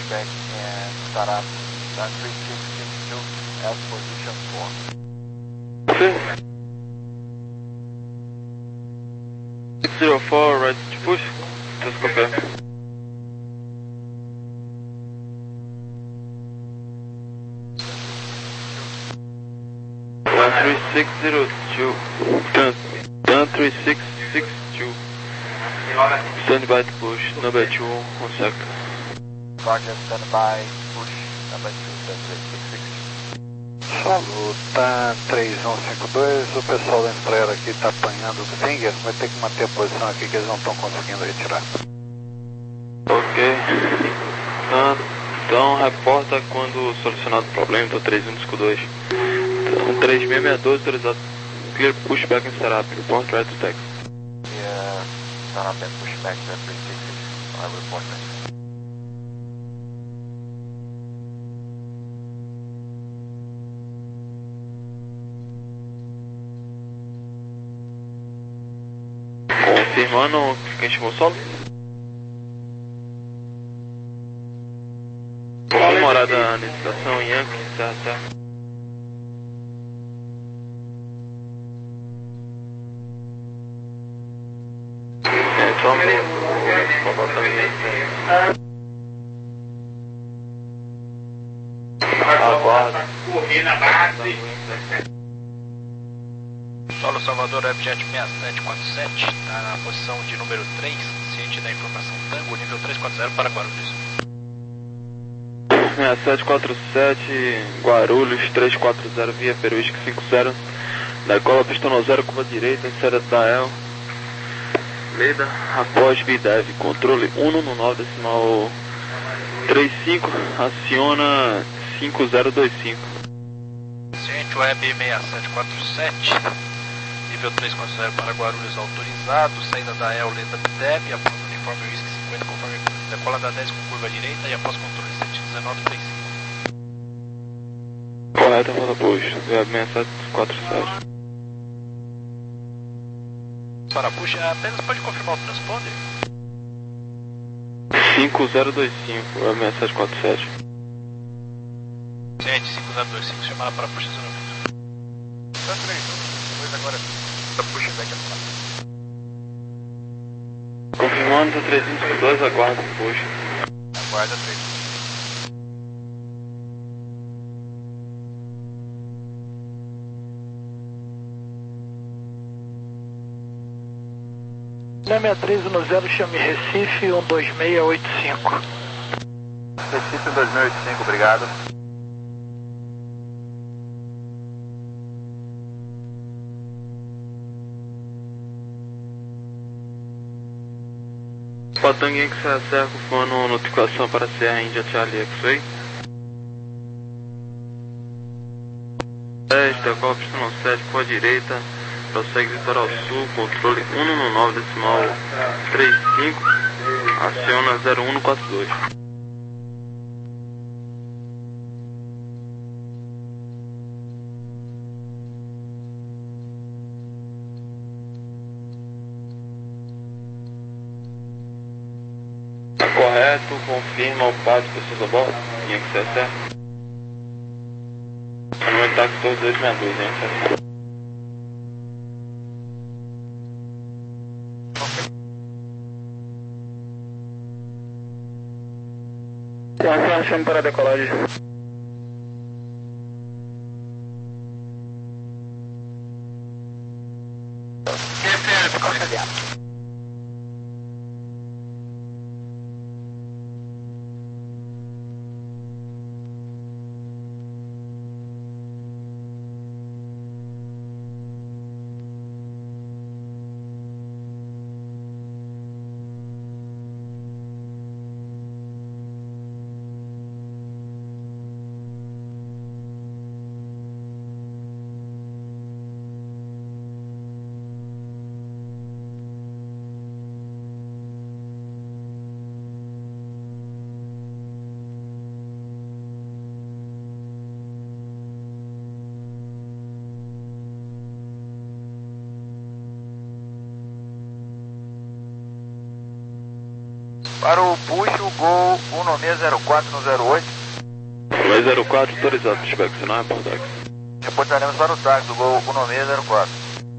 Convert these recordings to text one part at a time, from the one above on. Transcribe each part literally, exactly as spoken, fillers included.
pushback and start up Sun three six six two as position four. six zero four, right to push. Just confirm. one three six zero two. Turn, turn three six six two. Stand by to push, number two, one second. Roger, stand by, push, number two, stand three six six two. Saluta três um cinco dois, o pessoal da Embraer aqui está apanhando do Finger, vai ter que manter a posição aqui que eles não estão conseguindo retirar. Ok. Então, então reporta quando solucionado o problema, então três um cinco dois. Então três seis seis dois autorizado. Clear pushback and setup. Report right to text. Yeah, start up and push back to three six six. I report that. Confirmando quem chamou o solo? Comemorada na estação Yankee, certo, certo. É, só um minuto, vou botar o aguarda. Correr na base. Solo Salvador Webjet seis sete quatro sete, está na posição de número três, ciente da informação Tango, nível três quatro zero para Guarulhos. seis sete quatro sete, Guarulhos três quatro zero, via Peruísque cinco zero, decola pistão no zero, curva direita, insera da El, Leda, após Bidev, controle um no nove decimal trinta e cinco, aciona cinco zero dois cinco. Ciente Web seis sete quatro sete, nível três quatro zero para Guarulhos autorizado, saída da El, Leda Bidev, após uniforme Whisky cinquenta conforme decola da dez com curva direita e após controle sete um nove três cinco. Correto, roda push, Web seis sete quatro sete. Para push, apenas pode confirmar o transponder? cinco zero dois cinco, Web seis sete quatro sete. Ciente cinco zero dois cinco, chamada para push acionamento. Tá três, depois agora para push back a Confirmando três um cinco dois, aguarda push. Aguarda três. seis três um zero, chame Recife um dois seis oito cinco. Recife um dois seis oito cinco, obrigado. Patangue que se acerca o fone, notificação para Serra Índia Charlie X-Ray. dez, decola pistão sete, por direita, prossegue litoral sul, controle um no nove decimal trinta e cinco, aciona zero um no quatro dois. Tá correto, confirma o pátio de pessoas a bordo, tinha que ser certo. Número de táxi dois dois seis dois, hein, certo? Chame para a decolagem. Para o push, o Gol um nove seis zero quatro no zero oito. um nove zero quatro, autorizado para chegar aqui, não é por táxi. Reportaremos para o táxi do Gol um nove seis zero quatro.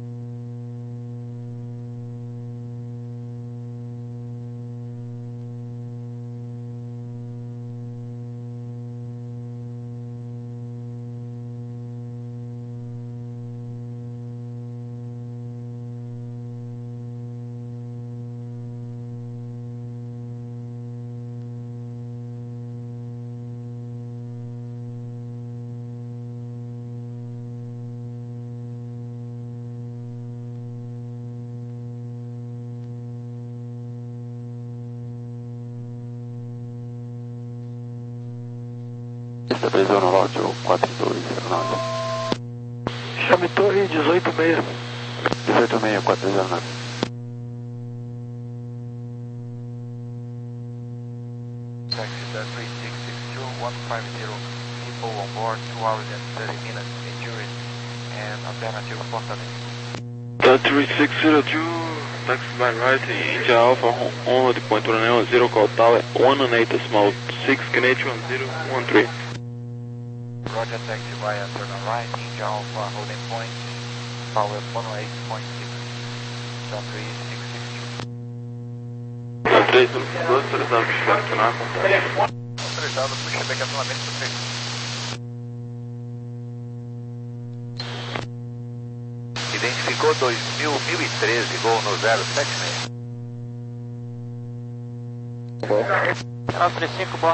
Estabilizou no lote quatro dois zero nove. Chame Torre dezoito seis. dezoito seis quatro zero nove. Taxi three six six two, one five zero, people on board, two hours and thirty minutes, injured, and alternative Fortaleza. three six zero two, taxi by right, India Alpha, on hold point one nine zero, call tower, one eight small, six Canadian one zero one three. Roger, taxi via turn on right, India Alpha, holding point, power one oh eight point six, three six six two. três dois, autorizado para chegar aqui, não é por táxi. Autorizado para chegar aqui, acionamento suspeito. Identificou dois mil e treze, Gol no zero sete seis. nove três cinco, bom.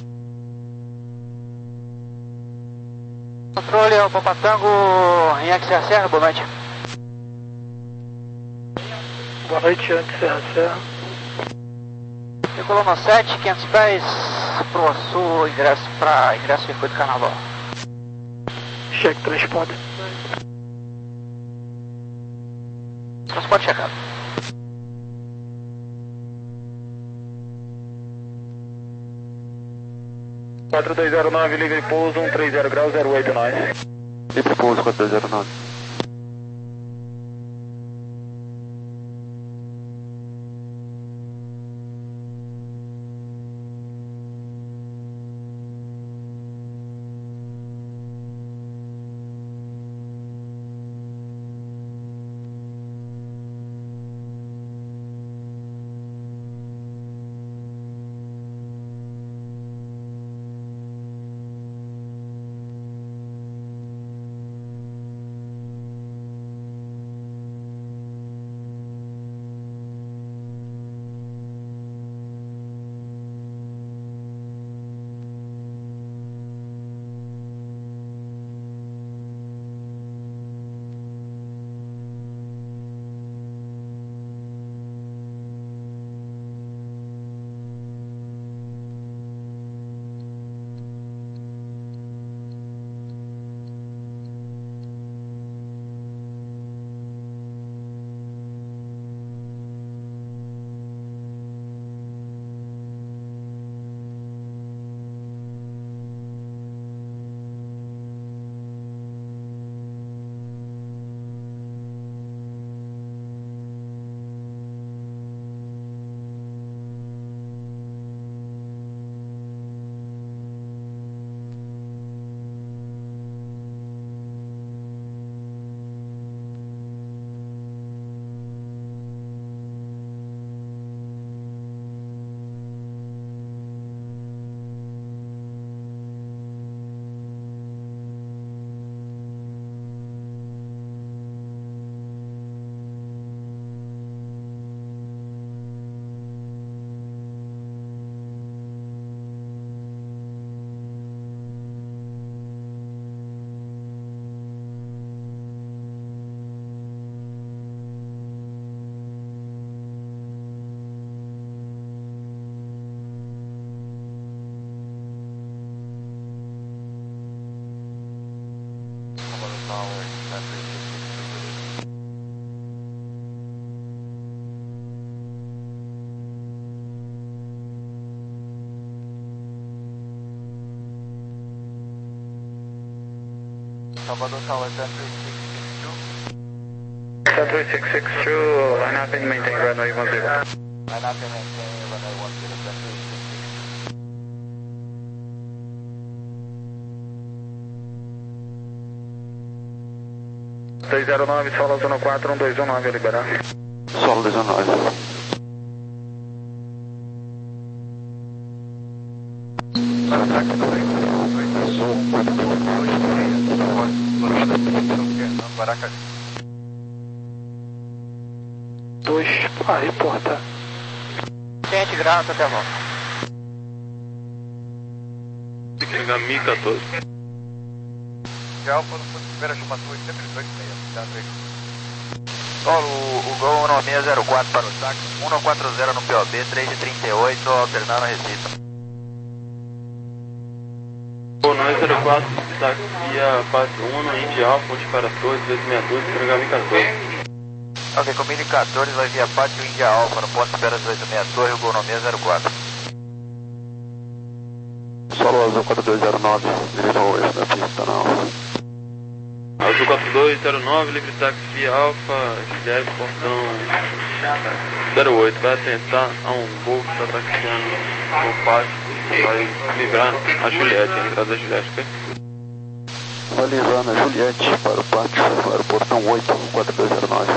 Controle ao Papatango em X R Serra, boa noite. Boa noite, X R Serra. Circulou no sete, quinhentos pés, pro sul, ingresso para ingresso circuito carnaval. Cheque transponder. Transporte checado. quatro dois zero nove, livre pouso, um três zero graus, zero oito nove. Livre pouso, quatro dois zero nove. Salvador Tower, ten three six six two. ten three six six two, line up and maintain runway one zero. Line up and maintain runway one zero. dois zero nove, solo zona quatro, um dois um nove, liberar. Solo dois um nove. dois, ah, reporta. Sete graus até a volta. Fica Mi quatorze. De Alfa, no ponto de espera, chama dois, sempre dois meia, tá, três. Solo, o, o Gol um nove seis zero quatro para o táxi, um nove quatro zero no P O B, três de trinta e oito, alternando a Recife. O nove zero quatro, táxi via Pátio um, Indy Alfa, onde para dois, dois seis dois, entregar Mi quatorze. Ok, com mil e quatorze vai via Pátio Índia Alfa, no ponto de espera dezoito seis Torre, o Gol nove seis zero quatro. Solo Azul quatro dois zero nove, direção oeste da pista na Alfa. Azul quatro dois zero nove, livre táxi via Alfa, Juliette, portão zero oito, vai atentar a um Gol que está taxiando no pátio, vai livrar a Juliette, a entrada da Juliette, ok? Vai livrando a Juliette para o pátio, para o portão oito, quatro dois zero nove.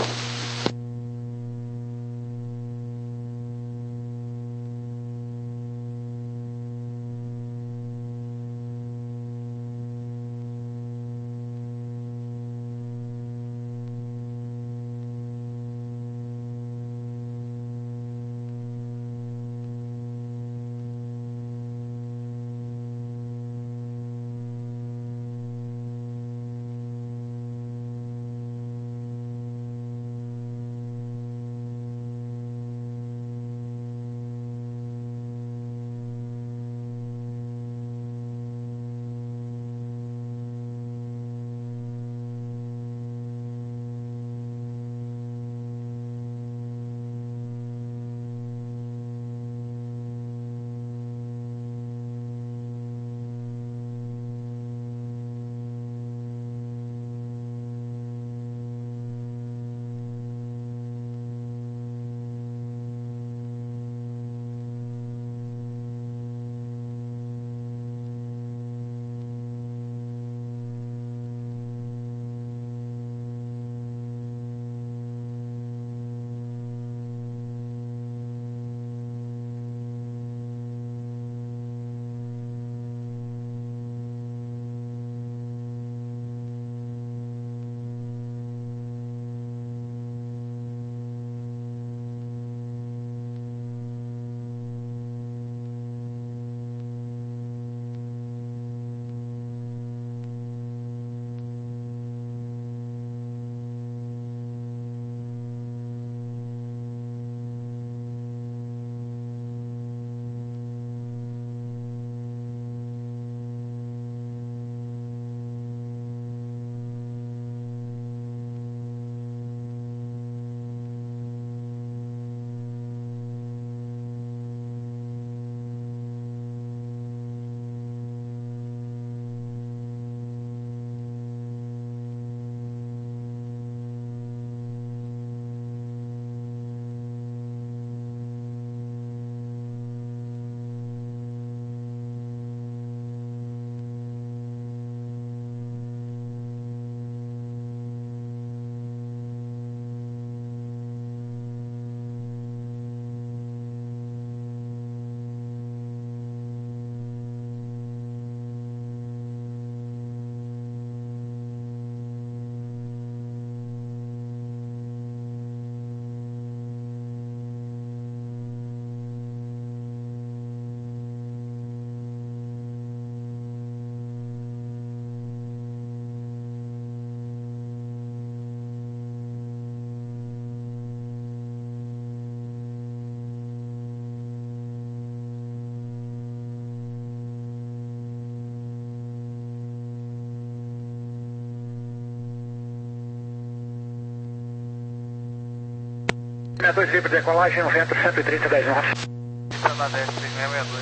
sessenta e dois, livre de decolagem, vento cento e trinta, dez nove. Na dez, três seis seis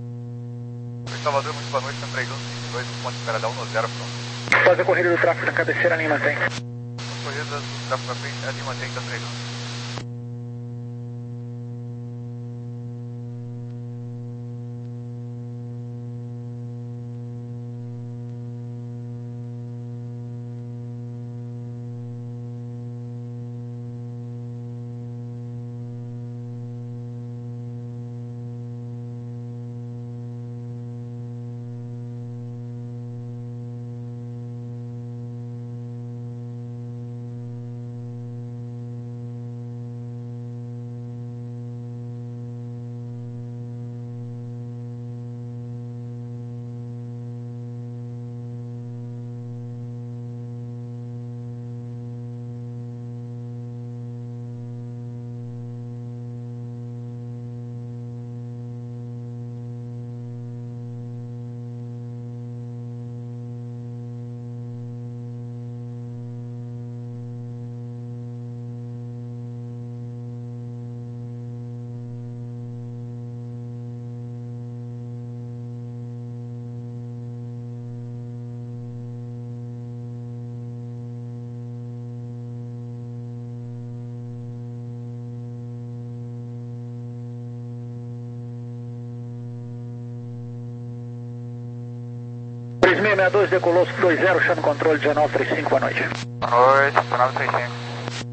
dois. Em Salvador, muito boa noite, na três um cinco dois, ponto de espera da um no zero, pronto. Fazer corrida do tráfego na cabeceira, linha mantém. Corrida do tráfego na frente, a linha mantém, da três um. sessenta e dois, decolou dois zero, chama o controle dezenove trinta e cinco, boa noite. Boa noite, dezenove trinta e cinco.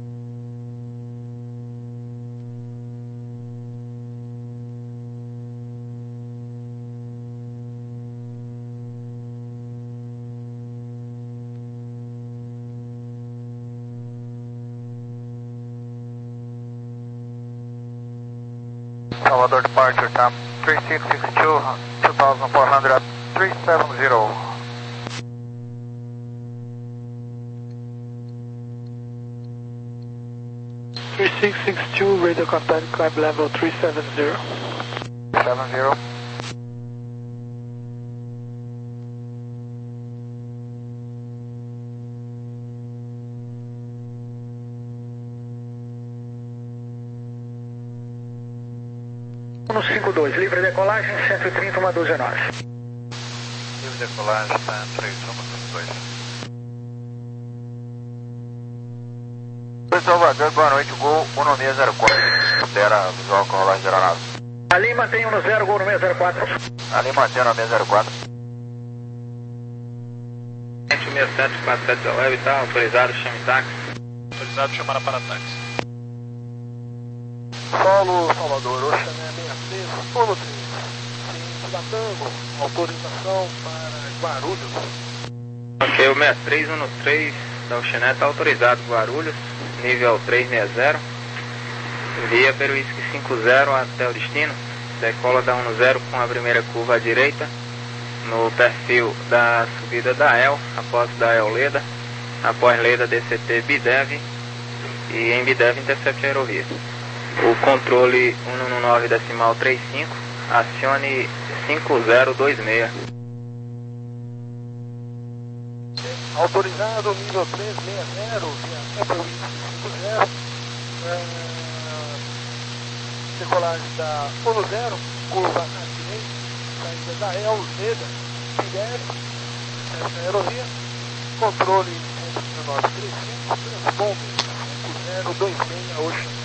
Salvador departure time three six six two, two thousand four hundred, three seven zero. three six six two, radio contact, climb level three seven zero. seven zero. um cinco dois, livre decolagem, cento e trinta, uma doze nove. Livre decolagem, cento e trinta, uma doze dois. Oi, Salvador, boa noite, Gol um seis zero quatro, espera visual com rolagem da aeronave. Ali mantém um no zero, Gol um seis zero quatro. Ali mantém um seis zero quatro. um seis sete quatro sete da web, tá autorizado, chame táxi. Autorizado chamar para táxi. Solo, Salvador, Ocean sessenta e três, Polo três. Ciência da Tango, autorização para Guarulhos. Ok, o sessenta e três um três da Oceanet está autorizado Guarulhos, nível trezentos e sessenta, via pelo Whisky cinco zero até o destino, decola da um zero com a primeira curva à direita, no perfil da subida da E L, após da E L Leda, após Leda D C T Bidev e em Bidev intercepte a aerovia. O controle cento e nove decimal trinta e cinco, acione cinco zero dois seis. Autorizado, nível trezentos e sessenta, via Apple cinco zero, é, decolagem da um zero, curva à direita, saída da E L, Leda, Bidev, essa aerovia, controle cento e nove trinta e cinco, transponder cinco zero dois seis, Ocean.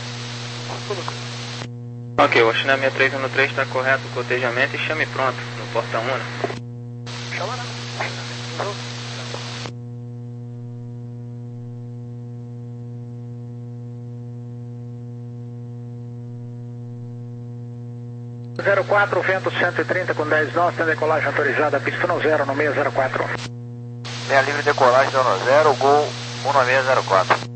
Ok, o Ocean sessenta e três um três está correto o cotejamento e chame pronto no porta Una. Chama lá. zero quatro, vento cento e trinta com dez nós, tem decolagem autorizada, pista no zero no seis zero quatro. Linha livre decolagem da um zero, Gol um seis zero quatro.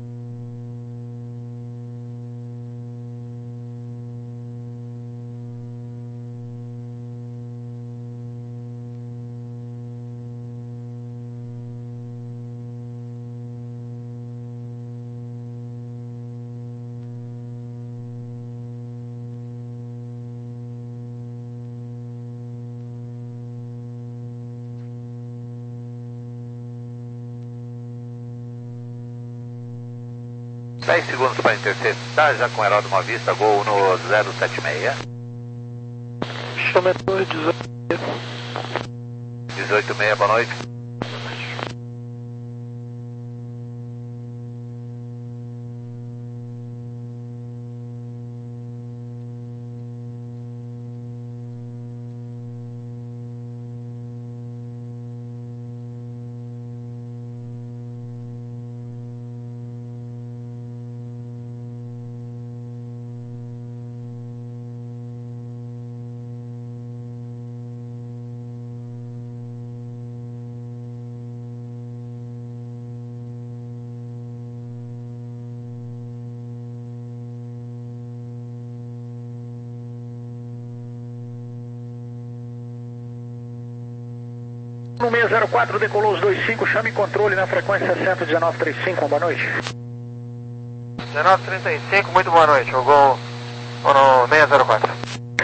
dez segundos para interceptar, já com aeródromo à vista, Gol no zero sete seis. Chama dois dezoito. dezoito seis, boa noite. No seis zero quatro, decolou os dois cinco, chame controle na frequência cento e dezenove trinta e cinco, boa noite. dezenove trinta e cinco, muito boa noite, o Gol no seis zero quatro.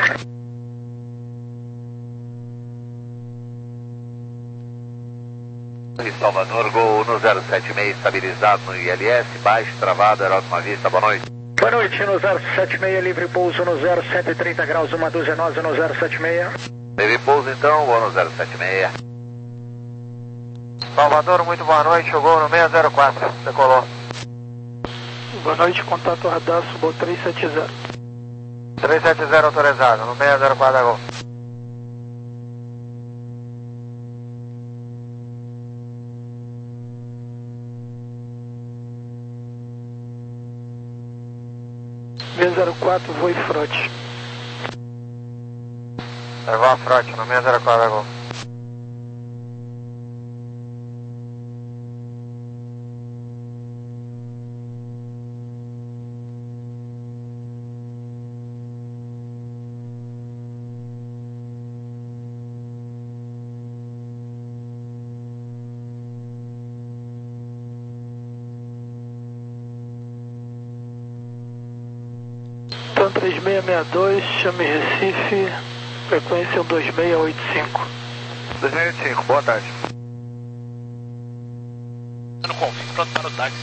Salvador, Gol no zero sete seis, estabilizado no I L S, baixo, travado, aeródromo à vista, boa noite. Boa noite, no zero sete seis, livre pouso no zero cento e trinta graus, uma dúzia nós no zero sete seis. Livre pouso então, Gol no zero sete seis. Salvador, muito boa noite, chegou no seis zero quatro, decolou. Boa noite, contato radar, subo três sete zero. três sete zero autorizado, no seis zero quatro, Gol. seis zero quatro, voo e frote. Levou a frote no seis zero quatro, levou. Então três seis seis dois, chame Recife, frequência dois seis oito cinco. dois seis oito cinco, boa tarde. No config, pronto para o táxi.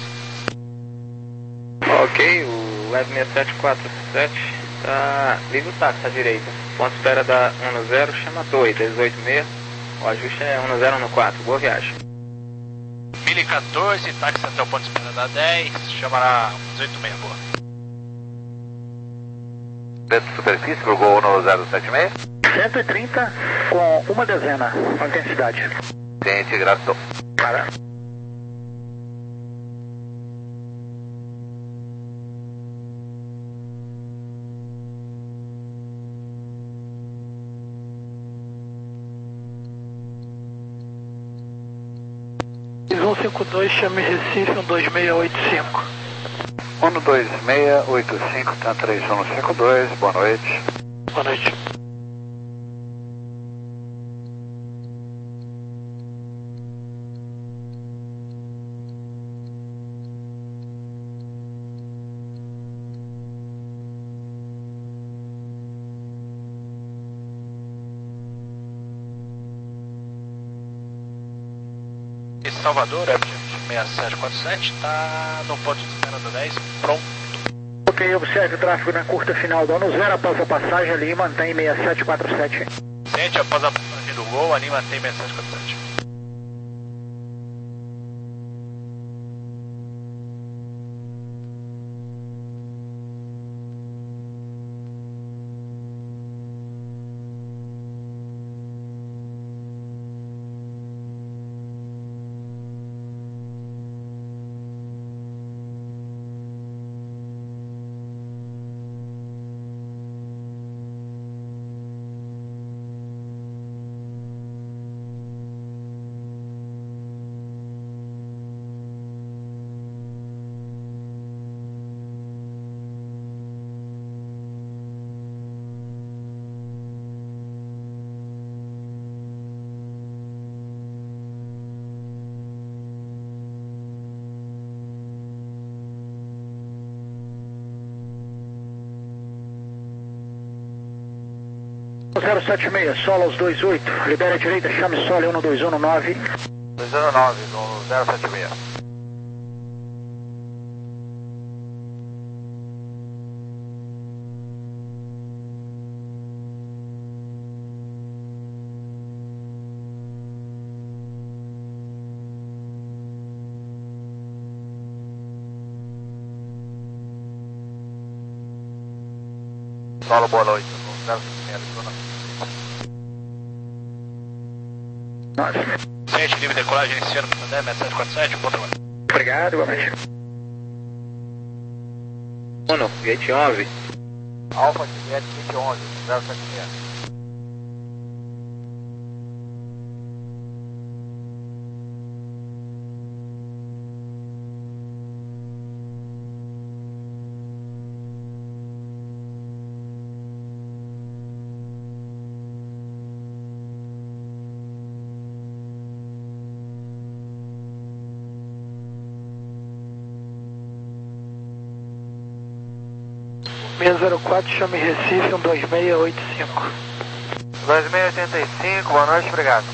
Ok, o Web seis sete quatro sete tá livre o táxi à direita. Ponto de espera da um zero, chama dois, dezoito seis. O ajuste é um zero um quatro, boa viagem. mil e quatorze, táxi até o ponto de espera da dez, chamará dezoito seis, boa. Dentro de superfície pro Gol no zero sete seis. cento e trinta com uma dezena, a intensidade. Ciente, gratidão. Para. um cinco dois, chame Recife, um dois seis oito cinco. um dois seis oito cinco, tá três um cinco dois, boa noite. Boa noite. Esse Salvador, é seis sete quatro sete, está no ponto de espera da dez, pronto. Ok, observe o tráfego na curta final do ano zero após a passagem ali, mantém seis sete quatro sete. Ciente, após a passagem do Gol, ali mantém seis sete quatro sete. zero sete seis, Solos dois oito, libera a direita, chame Sole um dois um nove. dois um nove, no zero sete seis. Solo, boa noite, no zero sete seis, Ciente, livre decolagem iniciando para dez, seis sete quatro sete, ponto agora. Obrigado, boa noite. Uno, gate onze. Alfa Juliette vinte e onze, zero sete seis. seis zero quatro, chame Recife, um dois seis oito cinco. dois seis oito cinco, boa noite, obrigado.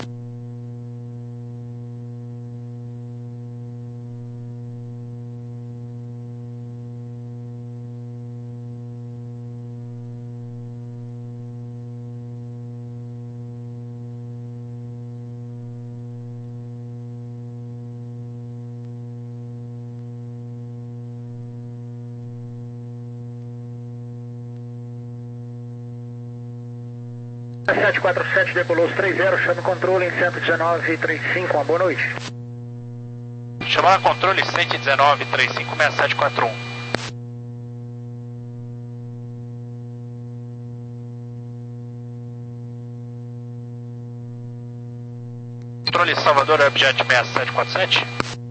sete quatro sete decolou os três zero, chame controle em cento e dezenove trinta e cinco, uma boa noite. Chamar controle cento e dezenove, trinta e cinco, seis sete quatro um. Controle Salvador, Webjet seis sete quatro sete.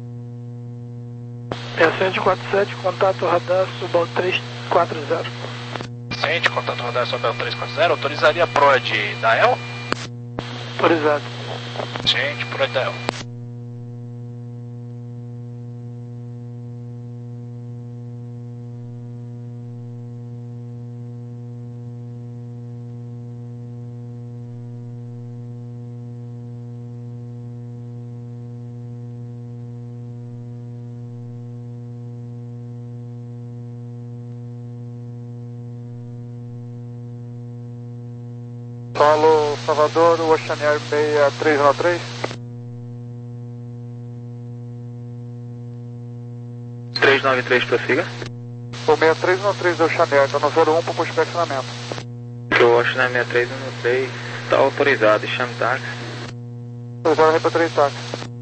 seis sete quatro sete, contato radar Subal três quatro zero. Ciente, contato radar Subal três quatro zero. Autorizaria a proa de Dael? Autorizado. Ciente, proa de Dael. Paulo Salvador, Oceanair seis três um três. três nove três, prossiga. O seis três um três do Oceanair, está no zero um para o inspecionamento. O Oceanair seis três um três está autorizado, chame táxi. Autorizado, repatriei táxi.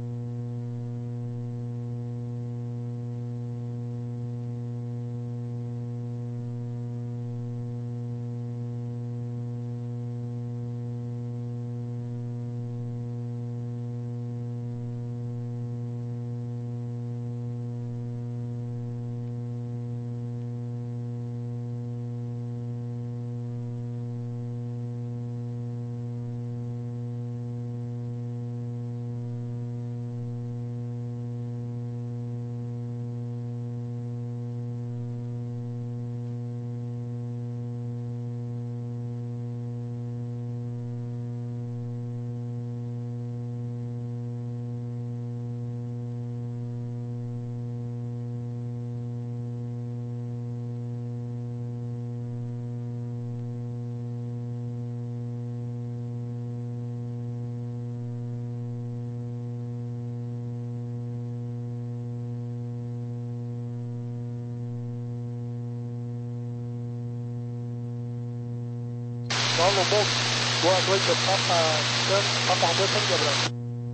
Paulo, bom, boa noite, eu Papa, Papa Romeu, São Gabriel.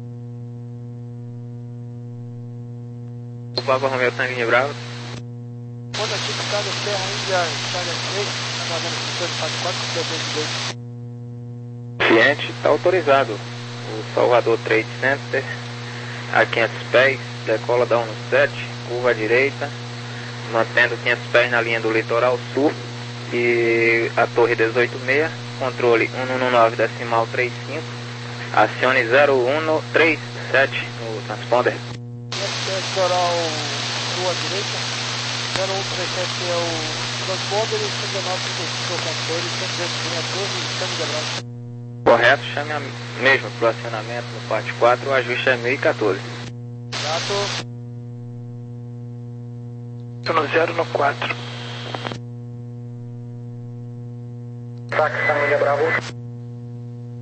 O Papa Romeu, Tanguinha Bravo. Quando aqui de cada Serra Índia, Itália três, aguardando o sistema quatro quatro, que deu dois. Ciente, está autorizado. O Salvador Trade Center, a quinhentos pés, decola da um sete, curva à direita, mantendo quinhentos pés na linha do litoral sul e a torre dezoito seis, controle um um nove decimal trinta e cinco, acione zero um três sete no transponder. Litoral sul à direita, zero um três sete é o transponder e cento e dezenove trinta e cinco é o controle, cento e dezenove a torre e cento e dezenove. Correto, chame a mesmo para o acionamento no parte quatro, o ajuste é mil e quatorze. Exato. Estou no zero no quatro. Táxi, Tanguinha Bravo.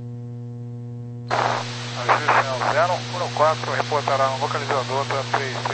Ajuste é o zero um quatro, reportará no localizador para três.